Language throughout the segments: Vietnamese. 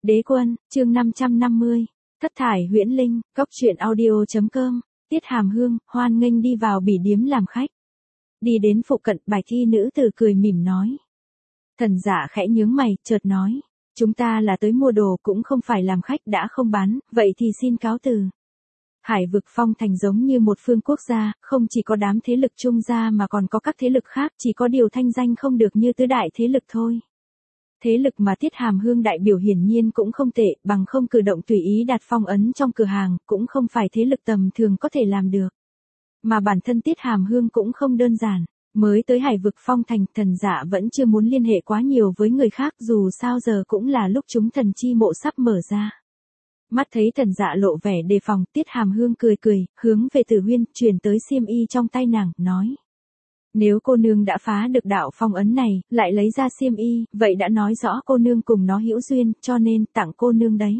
Đế quân, chương 550. Thất thải huyễn linh, cốc truyện audio.com. Tiết Hàm Hương, hoan nghênh đi vào bỉ điếm làm khách. Đi đến phụ cận, Bạch y nữ tử cười mỉm nói. Thần Dạ khẽ nhướng mày, chợt nói. Chúng ta là tới mua đồ cũng không phải làm khách, đã không bán, vậy thì xin cáo từ. Hải vực Phong Thành giống như một phương quốc gia, không chỉ có đám thế lực trung gia mà còn có các thế lực khác, chỉ có điều thanh danh không được như tứ đại thế lực thôi. Thế lực mà Tiết Hàm Hương đại biểu hiển nhiên cũng không tệ, bằng không cử động tùy ý đặt phong ấn trong cửa hàng, cũng không phải thế lực tầm thường có thể làm được. Mà bản thân Tiết Hàm Hương cũng không đơn giản, mới tới Hải vực Phong Thành, Thần Dạ vẫn chưa muốn liên hệ quá nhiều với người khác, dù sao giờ cũng là lúc chúng thần chi mộ sắp mở ra. Mắt thấy Thần Dạ lộ vẻ đề phòng, Tiết Hàm Hương cười cười, hướng về Tử Huyên, truyền tới xiêm y trong tay nàng, nói. Nếu cô nương đã phá được đạo phong ấn này, lại lấy ra xiêm y, vậy đã nói rõ cô nương cùng nó hữu duyên, cho nên tặng cô nương đấy.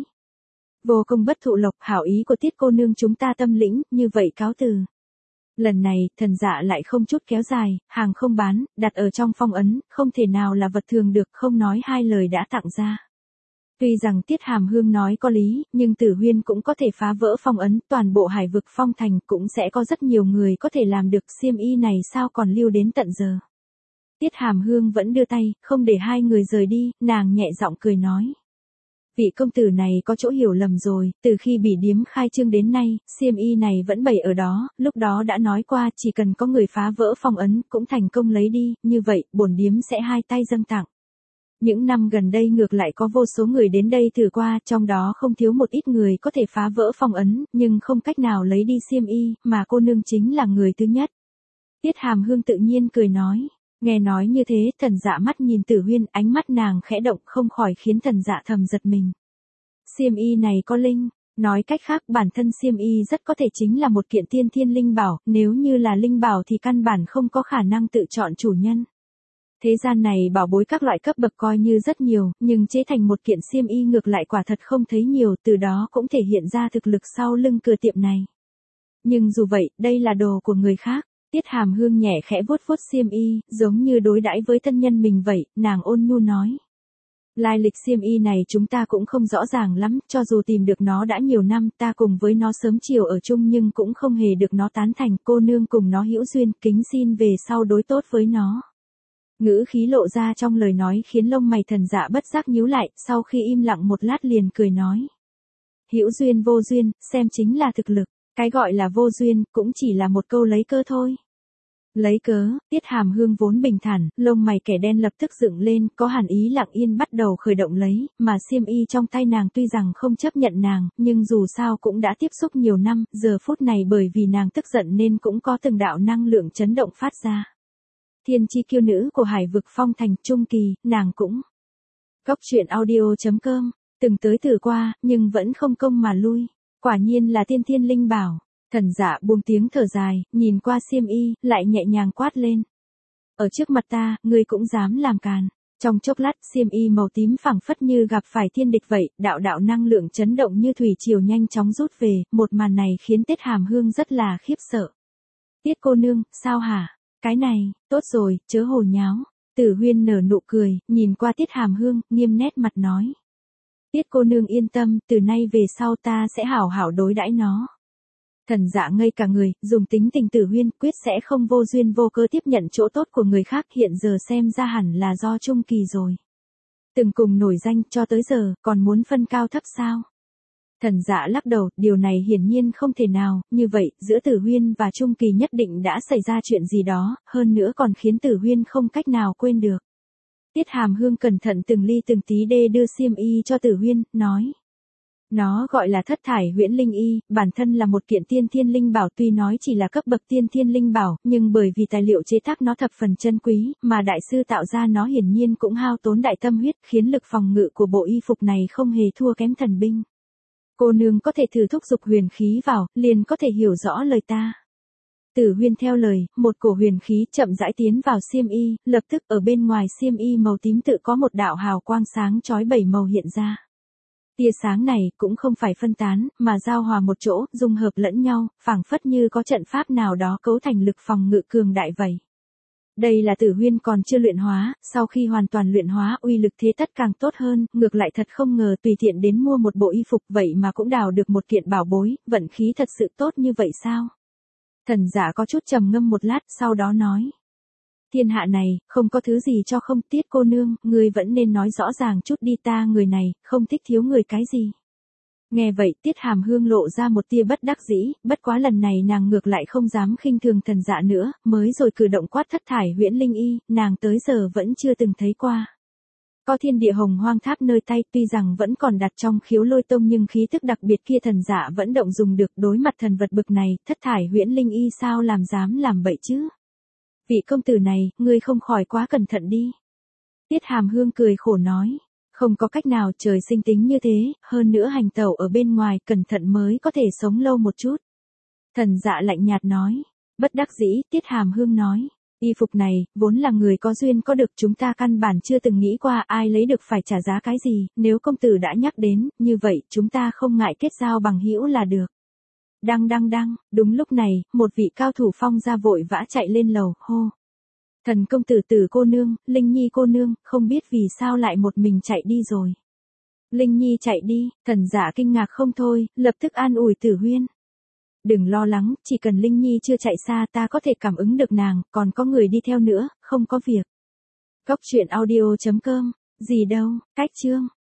Vô công bất thụ lộc, hảo ý của Tiết cô nương chúng ta tâm lĩnh, như vậy cáo từ. Lần này, Thần Dạ lại không chút kéo dài, hàng không bán, đặt ở trong phong ấn, không thể nào là vật thường được, không nói hai lời đã tặng ra. Tuy rằng Tiết Hàm Hương nói có lý, nhưng Tử Huyên cũng có thể phá vỡ phong ấn, toàn bộ Hải vực Phong Thành cũng sẽ có rất nhiều người có thể làm được, xiêm y này sao còn lưu đến tận giờ. Tiết Hàm Hương vẫn đưa tay, không để hai người rời đi, nàng nhẹ giọng cười nói. Vị công tử này có chỗ hiểu lầm rồi, từ khi bỉ điếm khai trương đến nay, xiêm y này vẫn bày ở đó, lúc đó đã nói qua chỉ cần có người phá vỡ phong ấn, cũng thành công lấy đi, như vậy, bổn điếm sẽ hai tay dâng tặng. Những năm gần đây ngược lại có vô số người đến đây thử qua, trong đó không thiếu một ít người có thể phá vỡ phong ấn, nhưng không cách nào lấy đi xiêm y, mà cô nương chính là người thứ nhất. Tiết Hàm Hương tự nhiên cười nói. Nghe nói như thế, Thần Dạ mắt nhìn Tử Huyên, ánh mắt nàng khẽ động không khỏi khiến Thần Dạ thầm giật mình. Xiêm y này có linh, nói cách khác bản thân xiêm y rất có thể chính là một kiện tiên thiên linh bảo, nếu như là linh bảo thì căn bản không có khả năng tự chọn chủ nhân. Thế gian này bảo bối các loại cấp bậc coi như rất nhiều, nhưng chế thành một kiện xiêm y ngược lại quả thật không thấy nhiều, từ đó cũng thể hiện ra thực lực sau lưng cửa tiệm này. Nhưng dù vậy, đây là đồ của người khác. Tiết Hàm Hương nhẹ khẽ vuốt vuốt xiêm y, giống như đối đãi với thân nhân mình vậy, nàng ôn nhu nói. Lai lịch xiêm y này chúng ta cũng không rõ ràng lắm, cho dù tìm được nó đã nhiều năm, ta cùng với nó sớm chiều ở chung nhưng cũng không hề được nó tán thành, cô nương cùng nó hữu duyên, kính xin về sau đối tốt với nó. Ngữ khí lộ ra trong lời nói khiến lông mày Thần Dạ bất giác nhíu lại, sau khi im lặng một lát liền cười nói. Hữu duyên vô duyên, xem chính là thực lực, cái gọi là vô duyên, cũng chỉ là một câu lấy cơ thôi. Lấy cớ, Tiết Hàm Hương vốn bình thản, lông mày kẻ đen lập tức dựng lên, có hàn ý lặng yên bắt đầu khởi động lấy, mà xiêm y trong tay nàng tuy rằng không chấp nhận nàng, nhưng dù sao cũng đã tiếp xúc nhiều năm, giờ phút này bởi vì nàng tức giận nên cũng có từng đạo năng lượng chấn động phát ra. Thiên chi kiêu nữ của Hải vực Phong Thành trung kỳ, nàng cũng. Cốc truyện audio.com, từng tới thử qua, nhưng vẫn không công mà lui. Quả nhiên là tiên thiên linh bảo. Thần Dạ buông tiếng thở dài, nhìn qua xiêm y, lại nhẹ nhàng quát lên. Ở trước mặt ta, ngươi cũng dám làm càn. Trong chốc lát, xiêm y màu tím phẳng phất như gặp phải thiên địch vậy, đạo đạo năng lượng chấn động như thủy triều nhanh chóng rút về, một màn này khiến Tiết Hàm Hương rất là khiếp sợ. Tiết cô nương, sao hả? Cái này, tốt rồi, chớ hồ nháo. Tử Huyên nở nụ cười, nhìn qua Tiết Hàm Hương, nghiêm nét mặt nói. Tiết cô nương yên tâm, từ nay về sau ta sẽ hảo hảo đối đãi nó. Thần Dạ ngây cả người, dùng tính tình Tử Huyên quyết sẽ không vô duyên vô cớ tiếp nhận chỗ tốt của người khác, hiện giờ xem ra hẳn là do trung kỳ rồi. Từng cùng nổi danh cho tới giờ, còn muốn phân cao thấp sao? Thần Dạ lắc đầu, điều này hiển nhiên không thể nào, như vậy, giữa Tử Huyên và Trung Kỳ nhất định đã xảy ra chuyện gì đó, hơn nữa còn khiến Tử Huyên không cách nào quên được. Tiết Hàm Hương cẩn thận từng ly từng tí đưa xiêm y cho Tử Huyên, nói. Nó gọi là thất thải huyễn linh y, bản thân là một kiện tiên thiên linh bảo, tuy nói chỉ là cấp bậc tiên thiên linh bảo, nhưng bởi vì tài liệu chế tác nó thập phần chân quý, mà đại sư tạo ra nó hiển nhiên cũng hao tốn đại tâm huyết, khiến lực phòng ngự của bộ y phục này không hề thua kém thần binh. Cô nương có thể thử thúc giục huyền khí vào, liền có thể hiểu rõ lời ta. Tử Huyên theo lời, một cổ huyền khí chậm rãi tiến vào xiêm y, lập tức ở bên ngoài xiêm y màu tím tự có một đạo hào quang sáng chói bảy màu hiện ra. Tia sáng này cũng không phải phân tán, mà giao hòa một chỗ, dung hợp lẫn nhau, phảng phất như có trận pháp nào đó cấu thành lực phòng ngự cường đại vậy. Đây là Tử Huyên còn chưa luyện hóa, sau khi hoàn toàn luyện hóa uy lực thế tất càng tốt hơn, ngược lại thật không ngờ tùy tiện đến mua một bộ y phục vậy mà cũng đào được một kiện bảo bối, vận khí thật sự tốt như vậy sao? Thần giả có chút trầm ngâm một lát, sau đó nói. Thiên hạ này, không có thứ gì cho không. Tiết cô nương, ngươi vẫn nên nói rõ ràng chút đi, ta người này, không thích thiếu người cái gì. Nghe vậy Tiết Hàm Hương lộ ra một tia bất đắc dĩ, bất quá lần này nàng ngược lại không dám khinh thường thần dạ nữa, mới rồi cử động quát thất thải huyễn linh y, nàng tới giờ vẫn chưa từng thấy qua. Có thiên địa hồng hoang tháp nơi tay, tuy rằng vẫn còn đặt trong khiếu lôi tông nhưng khí tức đặc biệt kia thần dạ vẫn động dùng được. Đối mặt thần vật bực này, thất thải huyễn linh y sao làm dám làm bậy chứ? Vị công tử này, ngươi không khỏi quá cẩn thận đi. Tiết Hàm Hương cười khổ nói. Không có cách nào, trời sinh tính như thế, hơn nữa hành tẩu ở bên ngoài, cẩn thận mới có thể sống lâu một chút. Thần dạ lạnh nhạt nói. Bất đắc dĩ, Tiết Hàm Hương nói. Y phục này, vốn là người có duyên có được, chúng ta căn bản chưa từng nghĩ qua ai lấy được phải trả giá cái gì, nếu công tử đã nhắc đến, như vậy, chúng ta không ngại kết giao bằng hữu là được. Đăng, đúng lúc này, một vị cao thủ phong ra vội vã chạy lên lầu, hô. Thần công tử, Tử cô nương, Linh Nhi cô nương, không biết vì sao lại một mình chạy đi rồi. Linh Nhi chạy đi, thần giả kinh ngạc không thôi, lập tức an ủi Tử Huyên. Đừng lo lắng, chỉ cần Linh Nhi chưa chạy xa ta có thể cảm ứng được nàng, còn có người đi theo nữa, không có việc. Góc truyện audio.com, gì đâu, cách chương.